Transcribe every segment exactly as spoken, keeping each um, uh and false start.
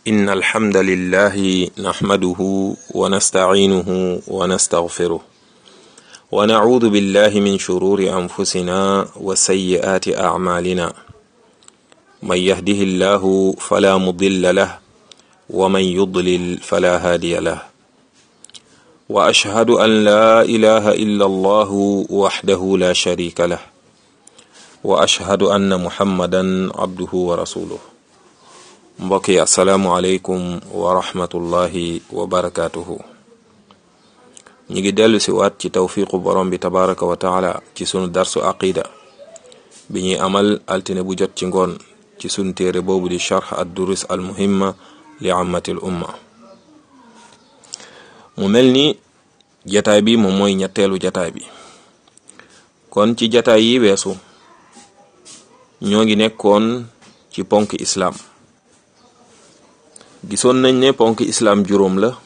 إن الحمد لله نحمده ونستعينه ونستغفره ونعوذ بالله من شرور أنفسنا وسيئات أعمالنا من يهده الله فلا مضل له ومن يضلل فلا هادي له وأشهد أن لا إله إلا الله وحده لا شريك له وأشهد أن محمدا عبده ورسوله. mbokk yi asalaamualeykum wa rahmatullahi wa barakaatuhu. ñu ngi dellu si waat ci tawfiqu borom bi tabaraka wa taala ci sunu darsu aqida bi ñuy amal altine bu jot ci ngoon ci sunu téere boobu di charx ad durus al muhimma li ammatil umma. mu mel ni jataay bi moom mooy ñetteelu jataay bi. kon ci jataay yi weesu ñoo ngi nekkoon ci ponk islaam. gisoon nañ ne ponk islaam juróom la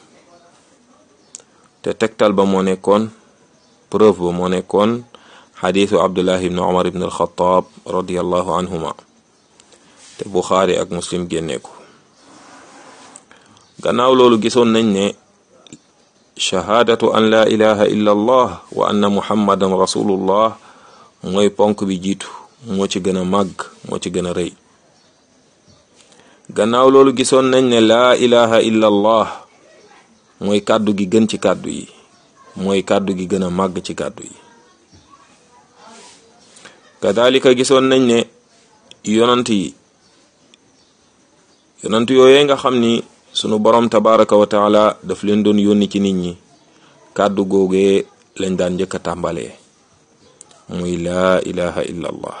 te tegtal ba moo nekkoon preuve ba moo nekkoon xadiisu abdullah ibn umar ibn alxataab radiallahu anhuma te buxaari ak muslim génnee ko. gannaaw loolu gisoon nañ ne shahaadatu an la ilaha illa allah wa anna muhammadan rasulullah mooy ponk bi jiitu moo ci gën a màgg moo ci gën a rëy. gannaaw loolu gisoon nañ ne laa ilaha illa allah mooy kàddu gi gën ci kàddu yi mooy kàddu gi gën a màgg ci kàddu yi. kadalika gisoon nañ ne yonant yi yonant yooyee nga xam ni sunu borom tabaraka wa taala daf leen doon yónni ci nit ñi kàddu googee lañ daan njëkk a tàmbalee muy laa ilaha illa allah.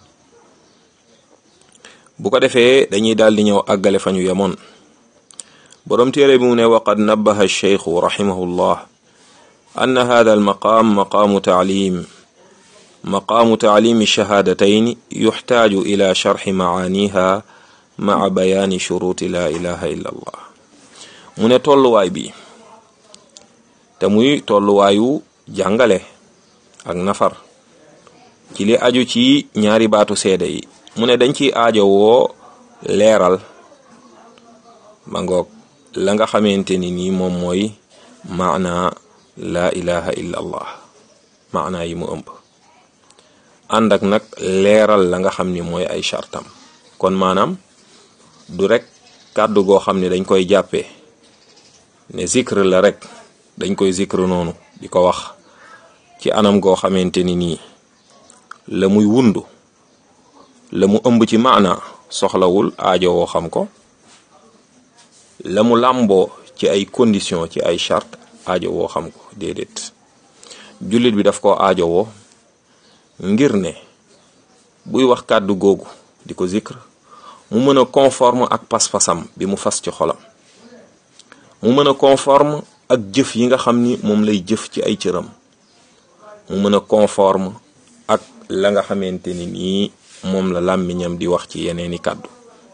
bu ko defee dañuy daal di ñëw àggale fa ñu yemoon. borom téere bi mu ne waqad nabbaha cheikhu rahimahullah anna hada almaqaam maqaamu taalim maqaamu taalimi shahaadatayn yuxtaaju ila sharxi macaaniha maca bayaani shuruuti la ilaha illa allah. mu ne tolluwaay bi te muy tolluwaayu jàngale ak nafar ci li aju ci ñaari baatu seede yi. mu ne dañ ciy aajo woo leeral ma ngoog la nga xamante ni nii moom mooy maana laa ilaha illa allah maana yi mu ëmb ànd ak nag leeral la nga xam ni mooy ay chartam. kon maanaam du rek kàddu goo xam ne dañ koy jàppee ne zikr la rek dañ koy zikr noonu di ko wax ci anam goo xamante ni nii la muy wundu la mu ëmb ci maana soxlawul aajo woo xam ko, la mu làmboo ci ay condition ci ay charte aajo woo xam ko déedéet. jullit bi daf ko aajo woo ngir ne buy wax kàddu googu di ko zikr mu mën a conforme ak pas-pasam bi mu fas ci xolam, mu mën a conforme ak jëf yi nga xam ni moom lay jëf ci ay cëram, mu mën a conforme ak la nga xamante ni nii moom la làmmiñam di wax ci yeneeni kàddu.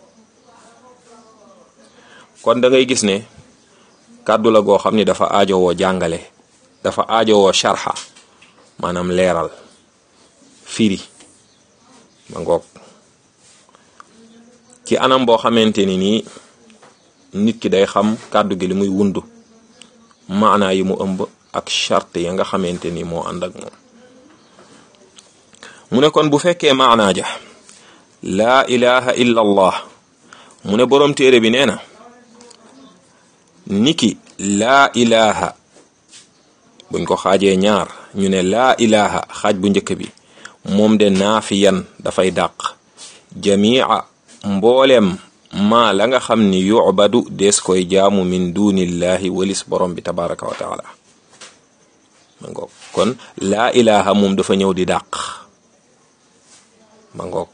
kon da ngay gis ne kàddu la goo xam ni dafa aajowoo jàngale, dafa aajowoo sharxa maanaam leeral firi ma ngoog ci anam boo xamante ni nii nit ki day xam kàddu gi li muy wundu maanaa yi mu ëmb ak charte ya nga xamante ni moo ànd ak moom. mu ne kon bu fekkee maanaa ja laa ilaha illa allah, mu ne boroom téere bi nee na niki laa ilaha buñ ko xaajee ñaar ñu ne laa ilaha xaaj bu njëkk bi moom de naafiyan dafay dàq jamia mboolem maa la nga xam ni yubadu des koy jaamu min dunillahi walis borom bi tabaraka wa taala. ma ngoog kon laa ilaha moom dafa ñëw di dàq ma ngoog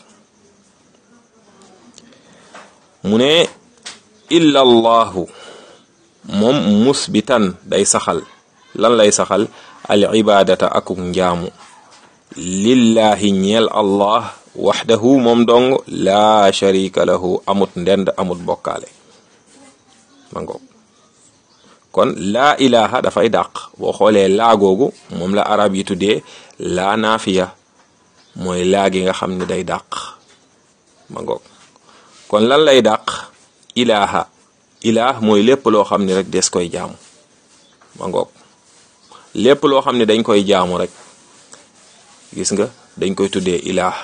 mu ne illa allahu moom musbitan day saxal lan lay saxal al ibadata akuk njaamu lillahi ñeel allah waxdahu moom dong laa sharika lahu amut ndend amut bokkaale ma ngoog kon laa ilaha dafay dàq. boo xoolee laa googu moom la arab yi tuddee laa naafiya mooy laa gi nga xam ne day dàq ma ngoog kon lan lay dàq ilaha ilaah mooy lépp loo xam ne rek des koy jaamu ma ngoog lépp loo xam ne dañ koy jaamu rek gis nga dañ koy tuddee ilaah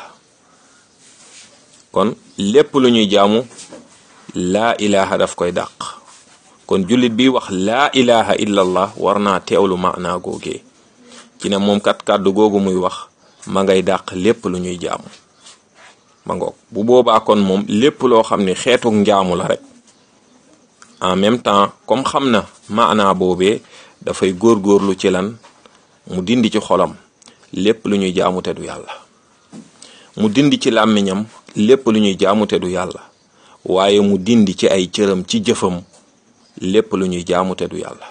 kon lépp lu ñuy jaamu laa ilaha daf koy dàq kon jullit bi wax laa ilaha illa allah war naa teewlu maanaa googee ci ne moom kat kàddu googu muy wax ma ngay dàq lépp lu ñuy jaamu ma ngoog bu boobaa kon moom lépp loo xam ne xeetuk njaamu la rek en même temps comme xam na maanaa boobee dafay góorgóorlu ci lan mu dindi ci xolam lépp lu ñuy jaamu te du yàlla mu dindi ci làmmiñam lépp lu ñuy jaamu te du yàlla waaye mu dindi ci ay cëram ci jëfam lépp lu ñuy jaamu te du yàlla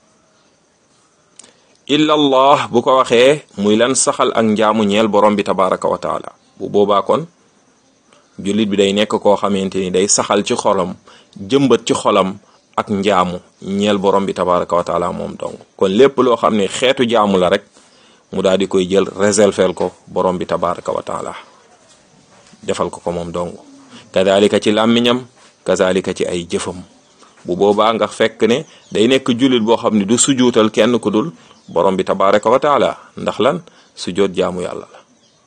illa allah bu ko waxee muy lan saxal ak njaamu ñeel borom bi tabaraka wa taala bu boobaa kon jullit bi day nekk koo xamante ni day saxal ci xolam jëmbat ci xolam ak njaamu ñeel borom bi tabaraka wa taala moom dong kon lépp loo xam ne xeetu jaamu la rek mu daal di koy jël réserver ko borom bi tabaraka wa taala defal ko ko moom dong kazalika ci làmmiñam kazalika ci ay jëfam bu boobaa nga fekk ne day nekk jullit boo xam ne du sujuutal kenn ku dul borom bi tabaraka wa taala ndax lan sujoot jaamu yàlla la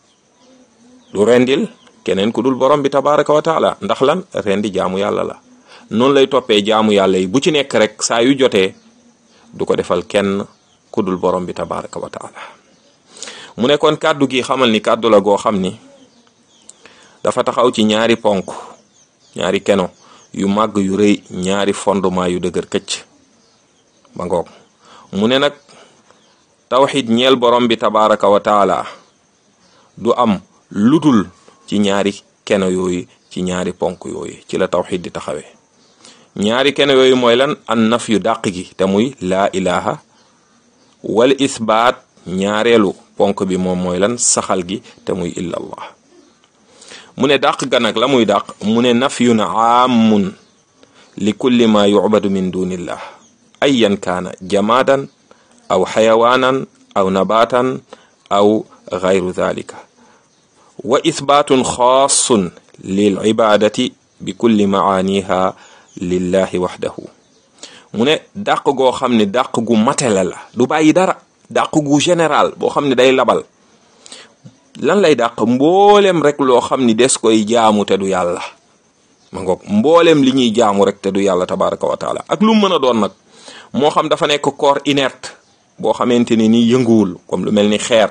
du rendil keneen ku dul borom bi tabaraka wa taala ndax lan rendi jaamu yàlla la noonu lay toppee jaamu yàlla yi bu ci nekk rek saa yu jotee du ko defal kenn ku dul borom bi tabaraka wa taala mu ne kon kàddu gi xamal ni kàddu la goo xam ni dafa taxaw ci ñaari ponk ñaari keno yu màgg yu rëy ñaari fondement yu dëgër këcc ba ngoog mu ne nag tawxid ñeel borom bi tabaraka wa taala du am ludul ci ñaari keno yooyu ci ñaari ponk yooyu ci la tawxid di taxawee ñaari keno yooyu mooy lan an naf yu dàq gi te muy laa ilaha wal isbaat ñaareelu ponk bi moom mooy lan saxal gi te muy illa allah mu ne dàq ga nag la muy dàq mu ne nafyun aamun li kulli ma yucbadu min dunillah ayan kaana jamaadan aw xayawaanan aw nabaatan aw gayru dalika wa isbaatun xaasun lil ibadati bi kulli maaniha lillahi waxdahu mu ne dàq goo xam ne dàq gu matela la du bàyyi dara dàq gu général boo xam ne day labal lan lay dàq mboolem rek loo xam ni des koy jaamu te du yàlla ma ngoog mboolem li ñuy jaamu rek te du yàlla tabaraka wa taala ak lu mën a doon nag moo xam dafa nekk corps inerte boo xamante ni nii yënguwul comme lu mel ni xeer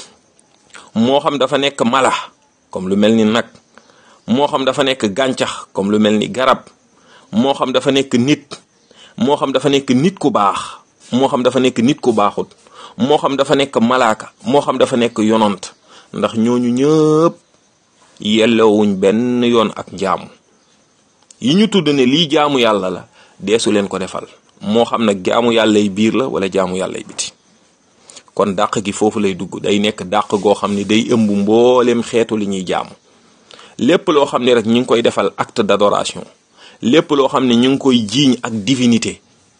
moo xam dafa nekk mala comme lu mel ni nag moo xam dafa nekk gàncax comme lu mel ni garab moo xam dafa nekk nit moo xam dafa nekk nit ku baax moo xam dafa nekk nit ku baaxut moo xam dafa nekk malaaka moo xam dafa nekk yonant ndax ñooñu ñëpp yellowuñ benn yoon ak jaamu yi ñu tudd ne lii jaamu yàlla la deesu leen ko defal moo xam nag jaamu yàllay biir la wala jaamu yàllay biti kon dàq gi foofu lay dugg day nekk dàq goo xam ne day ëmb mboolem xeetu li ñuy jaamu lépp loo xam ne rek ñu ngi koy defal acte d'adoration lépp loo xam ne ñu ngi koy jiiñ ak divinité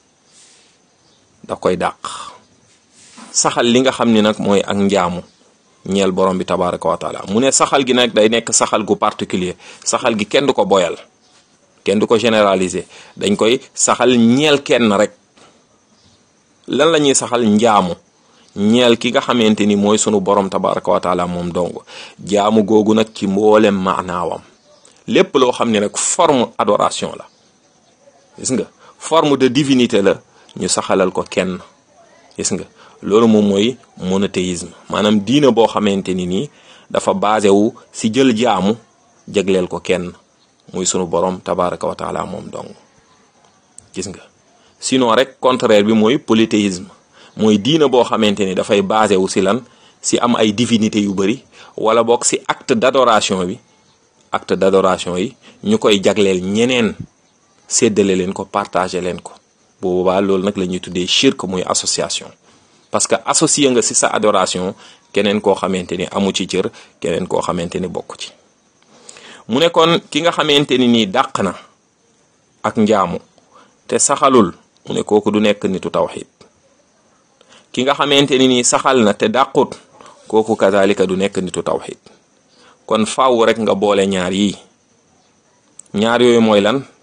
da koy dàq saxal li nga xam ne nag mooy ak njaamu ñeel borom bi tabaraka wa taala mu ne saxal gi nag day nekk saxal gu particulier saxal gi kenn du ko boyal kenn du ko généraliser dañ koy saxal ñeel kenn rek lan la ñuy saxal njaamu ñeel ki nga xamante ni mooy sunu borom tabaraka wa taala moom dong jaamu googu nag ci mboolem maanaawam lépp loo xam ne nag forme adoration la gis nga forme de divinité la ñu saxalal ko kenn gis nga loolu moom mooy monothéisme maanaam diina boo xamante ni nii dafa basé wu si jël jaamu jagleel ko kenn muy sunu borom tabaraka wa taala moom dong gis nga sinon rek contraire bi mooy polythéisme mooy diina boo xamante ni dafay basé wu si lan si am ay divinité yu bari wala boog si acte d'adoration bi acte d'adoration yi ñu koy jagleel ñeneen séddale leen ko partager leen ko boobaa loolu nag la ñuy tuddee shirk muy association parce que associé nga si sa adoration keneen koo xamante ni amu ci cër keneen koo xamante ni bokk ci mu ne kon ki nga xamante ni nii dàq na ak njaamu te saxalul mu ne kooku du nekk nitu tawxid ki nga xamante ni nii saxal na te dàqut kooku kazalika du nekk nitu tawxid kon faaw rek nga boole ñaar yi ñaar yooyu mooy lan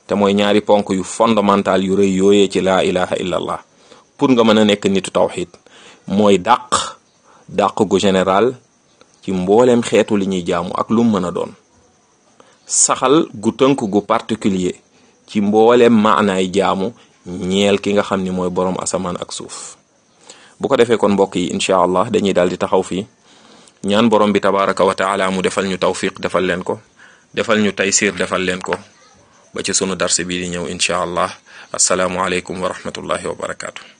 te mooy ñaari ponk yu fondamental yu rëy yooyee ci laa ilaha illa allah pour nga mën a nekk nitu tawxid mooy dàq dàq gu général ci mbooleem xeetu li ñuy jaamu ak lu mu mën a doon, saxal gu tënk gu particulier ci mbooleem maanaay jaamu ñeel ki nga xam ni mooy boroom asamaan ak suuf. bu ko defee kon mbokk yi incha allah dañuy daal di taxaw fii ñaan borom bi tabaraka wa taala mu defal ñu tawfiq defal leen ko, defal ñu taysir defal leen ko ba ci sunu darse bii di ñëw incha allah. assalaamu aleykum wa rahmatullahi wa barakaatu.